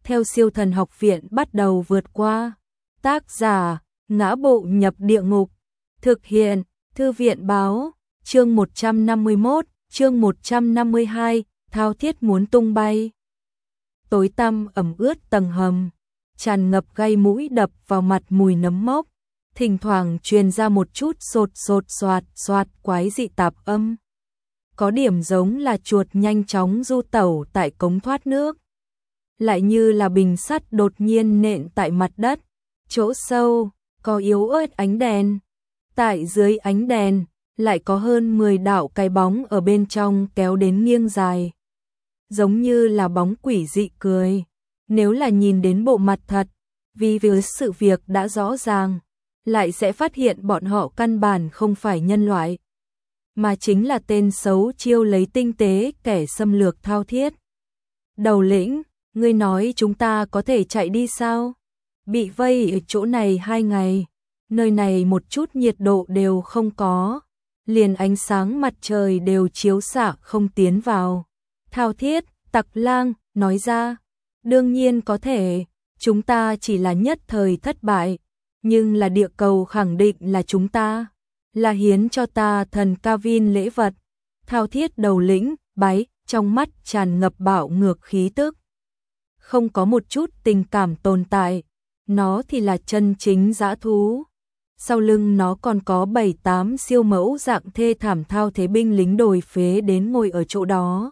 theo Siêu Thần Học Viện bắt đầu vượt qua. Tác giả: Ngã Bộ Nhập Địa Ngục. Thực hiện: Thư viện báo. Chương 151, chương 152, thao thiết muốn tung bay. Tối tăm ẩm ướt tầng hầm, tràn ngập gai mũi đập vào mặt mùi nấm mốc, thỉnh thoảng truyền ra một chút sột sột soạt soạt quái dị tạp âm. Có điểm giống là chuột nhanh chóng du tẩu tại cống thoát nước, lại như là bình sắt đột nhiên nện tại mặt đất. Chỗ sâu có yếu ớt ánh đèn, tại dưới ánh đèn lại có hơn 10 đạo cái bóng ở bên trong kéo đến nghiêng dài, giống như là bóng quỷ dị cười. Nếu là nhìn đến bộ mặt thật, vì sự việc đã rõ ràng, lại sẽ phát hiện bọn họ căn bản không phải nhân loại, mà chính là tên xấu chiêu lấy tinh tế kẻ xâm lược thao thiết. Đầu lĩnh, ngươi nói chúng ta có thể chạy đi sao? Bị vây ở chỗ này 2 ngày, nơi này một chút nhiệt độ đều không có, liền ánh sáng mặt trời đều chiếu xạ không tiến vào. Thao thiết, Tặc Lang, nói ra, đương nhiên có thể, chúng ta chỉ là nhất thời thất bại, nhưng là địa cầu khẳng định là chúng ta, là hiến cho ta thần Kavin lễ vật. Thao thiết đầu lĩnh, bái, trong mắt tràn ngập bạo ngược khí tức. Không có một chút tình cảm tồn tại, nó thì là chân chính dã thú. Sau lưng nó còn có 7-8 siêu mẫu dạng thê thảm thao thế binh lính đồi phế đến ngồi ở chỗ đó.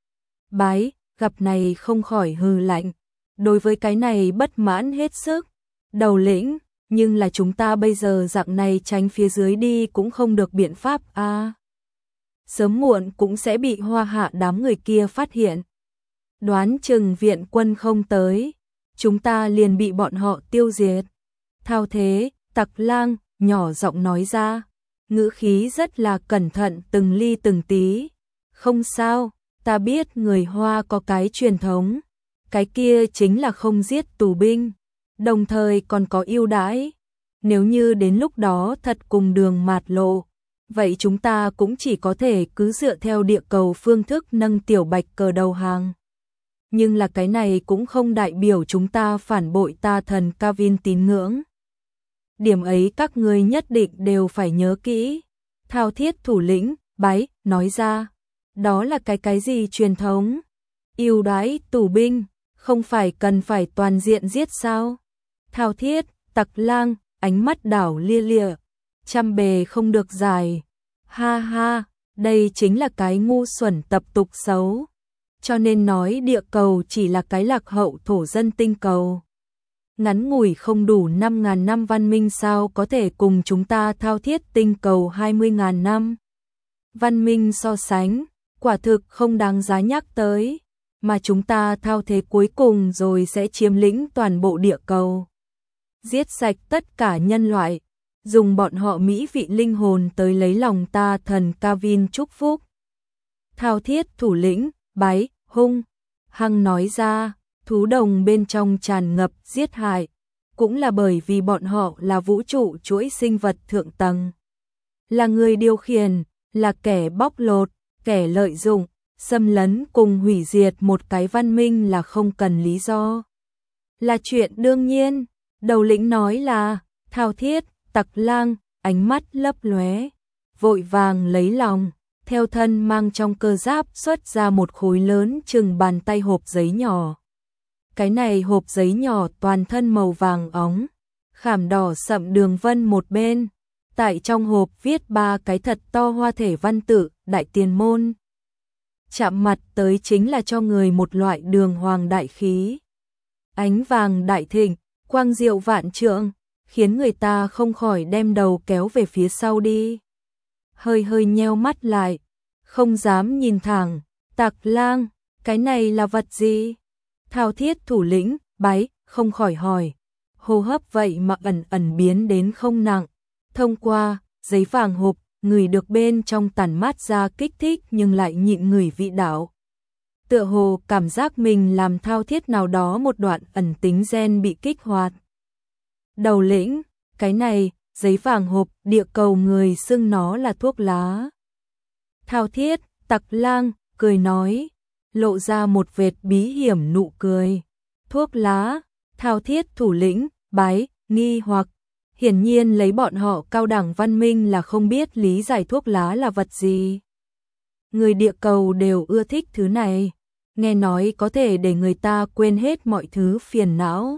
Bái, gặp này không khỏi hừ lạnh, đối với cái này bất mãn hết sức. Đầu lĩnh, nhưng là chúng ta bây giờ dạng này tránh phía dưới đi cũng không được biện pháp a. Sớm muộn cũng sẽ bị Hoa Hạ đám người kia phát hiện. Đoán chừng viện quân không tới, chúng ta liền bị bọn họ tiêu diệt. Thao thế, Tặc Lang, nhỏ giọng nói ra, ngữ khí rất là cẩn thận từng ly từng tí. Không sao, ta biết người Hoa có cái truyền thống, cái kia chính là không giết tù binh, đồng thời còn có ưu đãi. Nếu như đến lúc đó thật cùng đường mạt lộ, vậy chúng ta cũng chỉ có thể cứ dựa theo địa cầu phương thức nâng tiểu bạch cờ đầu hàng. Nhưng là cái này cũng không đại biểu chúng ta phản bội ta thần Kavin tín ngưỡng. Điểm ấy các ngươi nhất định đều phải nhớ kỹ. Thao thiết thủ lĩnh, bái, nói ra, đó là cái gì truyền thống? Ưu đãi tù binh, không phải cần phải toàn diện giết sao? Thao thiết, Tặc Lang, ánh mắt đảo lia lịa, trăm bề không được dài. Ha ha, đây chính là cái ngu xuẩn tập tục xấu. Cho nên nói địa cầu chỉ là cái lạc hậu thổ dân tinh cầu. Ngắn ngủi không đủ 5.000 năm văn minh sao có thể cùng chúng ta thao thiết tinh cầu 20.000 năm. Văn minh so sánh, quả thực không đáng giá nhắc tới, mà chúng ta thao thế cuối cùng rồi sẽ chiếm lĩnh toàn bộ địa cầu. Giết sạch tất cả nhân loại, dùng bọn họ mỹ vị linh hồn tới lấy lòng ta thần Kavin chúc phúc. Thao thiết thủ lĩnh, bái, hung, hăng nói ra, thú đồng bên trong tràn ngập giết hại, cũng là bởi vì bọn họ là vũ trụ chuỗi sinh vật thượng tầng. Là người điều khiển, là kẻ bóc lột, kẻ lợi dụng, xâm lấn cùng hủy diệt một cái văn minh là không cần lý do. Là chuyện đương nhiên, đầu lĩnh nói là, thao thiết, Tặc Lang, ánh mắt lấp lóe, vội vàng lấy lòng, theo thân mang trong cơ giáp xuất ra một khối lớn chừng bàn tay hộp giấy nhỏ. Cái này hộp giấy nhỏ toàn thân màu vàng óng, khảm đỏ sậm đường vân một bên, tại trong hộp viết 3 cái thật to hoa thể văn tự, đại tiền môn. Chạm mặt tới chính là cho người một loại đường hoàng đại khí. Ánh vàng đại thịnh, quang diệu vạn trượng, khiến người ta không khỏi đem đầu kéo về phía sau đi. Hơi hơi nheo mắt lại, không dám nhìn thẳng. Tặc Lang, cái này là vật gì? Thao thiết thủ lĩnh, bái, không khỏi hỏi. Hô hấp vậy mà ẩn ẩn biến đến không nặng. Thông qua giấy vàng hộp, người được bên trong tản mát ra kích thích nhưng lại nhịn người vị đạo. Tựa hồ cảm giác mình làm thao thiết nào đó một đoạn ẩn tính gen bị kích hoạt. Đầu lĩnh, cái này, giấy vàng hộp, địa cầu người xưng nó là thuốc lá. Thao thiết, Tặc Lang, cười nói, lộ ra một vệt bí hiểm nụ cười. thuốc lá, thao thiết thủ lĩnh, bái, nghi hoặc. Hiển nhiên lấy bọn họ cao đẳng văn minh là không biết lý giải thuốc lá là vật gì. Người địa cầu đều ưa thích thứ này, nghe nói có thể để người ta quên hết mọi thứ phiền não.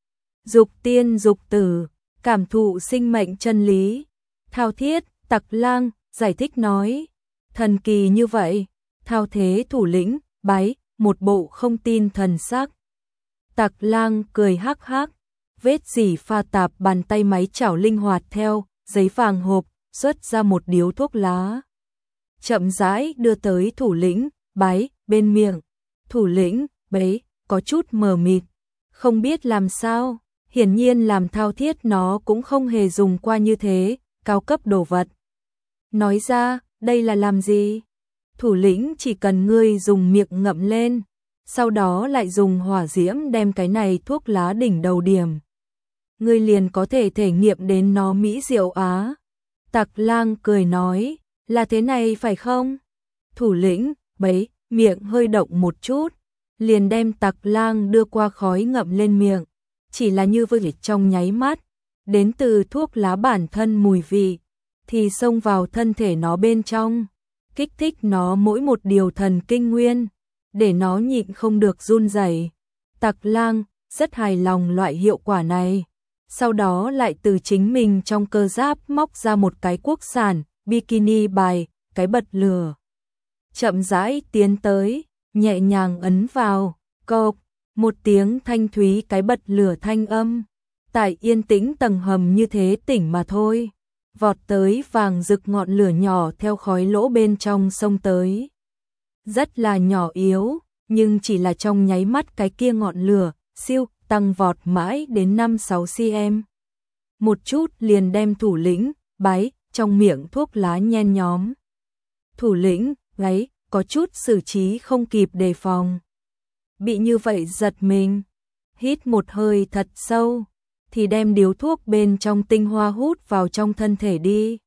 Dục tiên dục tử, cảm thụ sinh mệnh chân lý. Thao thiết, Tặc Lang, giải thích nói. Thần kỳ như vậy, thao thế thủ lĩnh, bái, một bộ không tin thần sắc. Tặc Lang cười hắc hắc, vết dỉ pha tạp bàn tay máy chảo linh hoạt theo, giấy vàng hộp, xuất ra một điếu thuốc lá. Chậm rãi đưa tới thủ lĩnh, bái, bên miệng. Thủ lĩnh, bấy, có chút mờ mịt, không biết làm sao, hiển nhiên làm thao thiết nó cũng không hề dùng qua như thế, cao cấp đồ vật. Nói ra, đây là làm gì? Thủ lĩnh chỉ cần ngươi dùng miệng ngậm lên, sau đó lại dùng hỏa diễm đem cái này thuốc lá đỉnh đầu điểm. Ngươi liền có thể thể nghiệm đến nó mỹ diệu á. Tặc Lang cười nói, là thế này phải không? Thủ lĩnh, bấy, miệng hơi động một chút, liền đem Tặc Lang đưa qua khói ngậm lên miệng. Chỉ là như vừa trong nháy mắt, đến từ thuốc lá bản thân mùi vị, thì xông vào thân thể nó bên trong, kích thích nó mỗi một điều thần kinh nguyên, để nó nhịn không được run rẩy. Tặc Lang rất hài lòng loại hiệu quả này, sau đó lại từ chính mình trong cơ giáp móc ra một cái quốc sản, bikini bài, cái bật lửa. Chậm rãi tiến tới, nhẹ nhàng ấn vào, cộp, một tiếng thanh thúy cái bật lửa thanh âm. Tại yên tĩnh tầng hầm như thế tỉnh mà thôi. Vọt tới vàng rực ngọn lửa nhỏ theo khói lỗ bên trong sông tới. Rất là nhỏ yếu, nhưng chỉ là trong nháy mắt cái kia ngọn lửa, siêu, tăng vọt mãi đến 5-6 cm. Một chút liền đem thủ lĩnh, bái, trong miệng thuốc lá nhen nhóm. Thủ lĩnh, gáy, có chút xử trí không kịp đề phòng. Bị như vậy giật mình, hít một hơi thật sâu, thì đem điếu thuốc bên trong tinh hoa hút vào trong thân thể đi.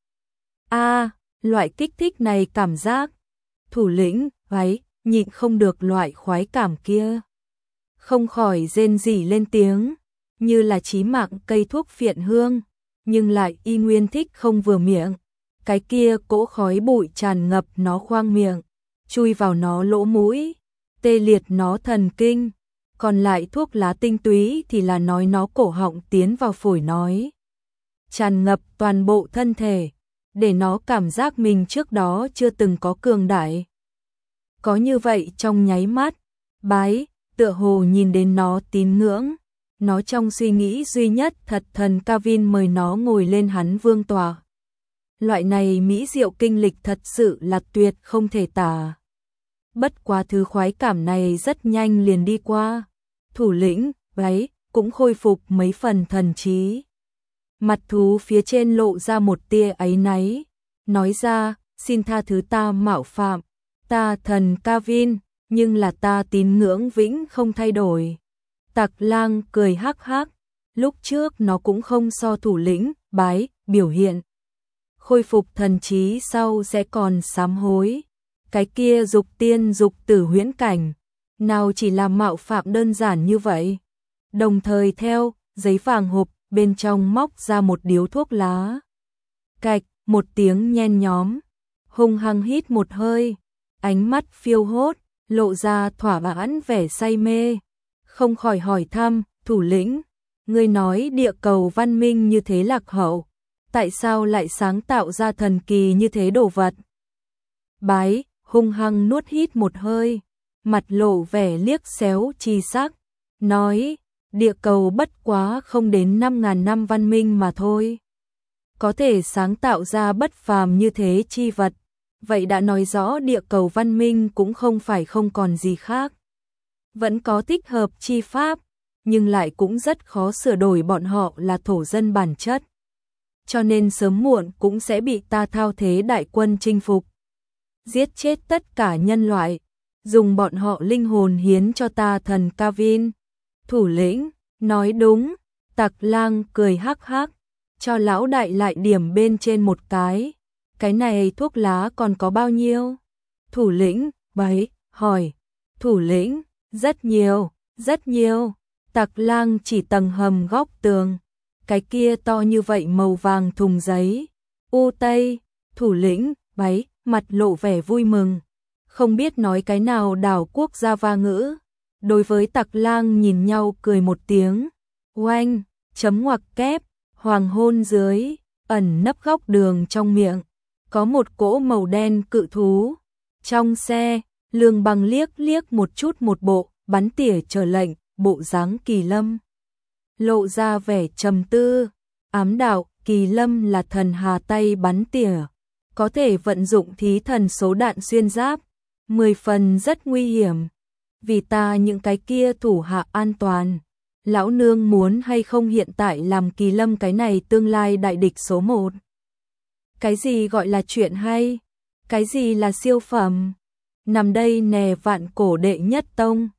Loại kích thích này cảm giác. Thủ lĩnh, gáy, nhịn không được loại khoái cảm kia. Không khỏi rên rỉ lên tiếng, như là chí mạng cây thuốc phiện hương, nhưng lại y nguyên thích không vừa miệng. Cái kia cỗ khói bụi tràn ngập nó khoang miệng, chui vào nó lỗ mũi, tê liệt nó thần kinh. Còn lại thuốc lá tinh túy thì là nói nó cổ họng tiến vào phổi nói. Tràn ngập toàn bộ thân thể, để nó cảm giác mình trước đó chưa từng có cường đại. Có như vậy trong nháy mắt, bái, tựa hồ nhìn đến nó tín ngưỡng. Nó trong suy nghĩ duy nhất thật thần Kavin mời nó ngồi lên hắn vương tòa. Loại này mỹ diệu kinh lịch thật sự là tuyệt không thể tả. Bất quá thứ khoái cảm này rất nhanh liền đi qua. Thủ lĩnh, gáy, cũng khôi phục mấy phần thần trí. Mặt thú phía trên lộ ra một tia áy náy, nói ra, xin tha thứ ta mạo phạm, ta thần Kavin, nhưng là ta tín ngưỡng vĩnh không thay đổi. Tặc Lang cười hắc hắc, lúc trước nó cũng không so thủ lĩnh, bái, biểu hiện. Khôi phục thần trí sau sẽ còn sám hối. Cái kia dục tiên dục tử huyễn cảnh, nào chỉ là mạo phạm đơn giản như vậy. Đồng thời theo, giấy vàng hộp, bên trong móc ra một điếu thuốc lá. Cạch, một tiếng nhen nhóm, hung hăng hít một hơi, ánh mắt phiêu hốt, lộ ra thỏa mãn vẻ say mê. Không khỏi hỏi thăm, thủ lĩnh, ngươi nói địa cầu văn minh như thế lạc hậu, tại sao lại sáng tạo ra thần kỳ như thế đồ vật? Bái, hung hăng nuốt hít một hơi, mặt lộ vẻ liếc xéo chi sắc, nói, địa cầu bất quá không đến 5.000 năm văn minh mà thôi. Có thể sáng tạo ra bất phàm như thế chi vật, vậy đã nói rõ địa cầu văn minh cũng không phải không còn gì khác. Vẫn có thích hợp chi pháp, nhưng lại cũng rất khó sửa đổi bọn họ là thổ dân bản chất. Cho nên sớm muộn cũng sẽ bị ta thao thế đại quân chinh phục. Giết chết tất cả nhân loại, dùng bọn họ linh hồn hiến cho ta thần Kavin. Thủ lĩnh, nói đúng, Tặc Lang cười hắc hắc, cho lão đại lại điểm bên trên một cái. Cái này thuốc lá còn có bao nhiêu? Thủ lĩnh, bấy, hỏi. Thủ lĩnh, rất nhiều, rất nhiều. Tặc Lang chỉ tầng hầm góc tường, cái kia to như vậy màu vàng thùng giấy. U Tây, thủ lĩnh, báy, mặt lộ vẻ vui mừng, không biết nói cái nào đảo quốc Java ngữ. Đối với Tặc Lang nhìn nhau cười một tiếng, oanh, chấm ngoặc kép, hoàng hôn dưới, ẩn nấp góc đường trong miệng, có một cỗ màu đen cự thú. Trong xe, Lương Bằng liếc liếc một chút một bộ, bắn tỉa chờ lệnh, bộ dáng Kỳ Lâm. Lộ ra vẻ trầm tư, ám đạo, Kỳ Lâm là thần hà tay bắn tỉa, có thể vận dụng thí thần số đạn xuyên giáp, 10 phần rất nguy hiểm. Vì ta những cái kia thủ hạ an toàn, lão nương muốn hay không hiện tại làm Kỳ Lâm cái này tương lai đại địch số 1. Cái gì gọi là chuyện hay? Cái gì là siêu phẩm? Nằm đây nè vạn cổ đệ nhất tông.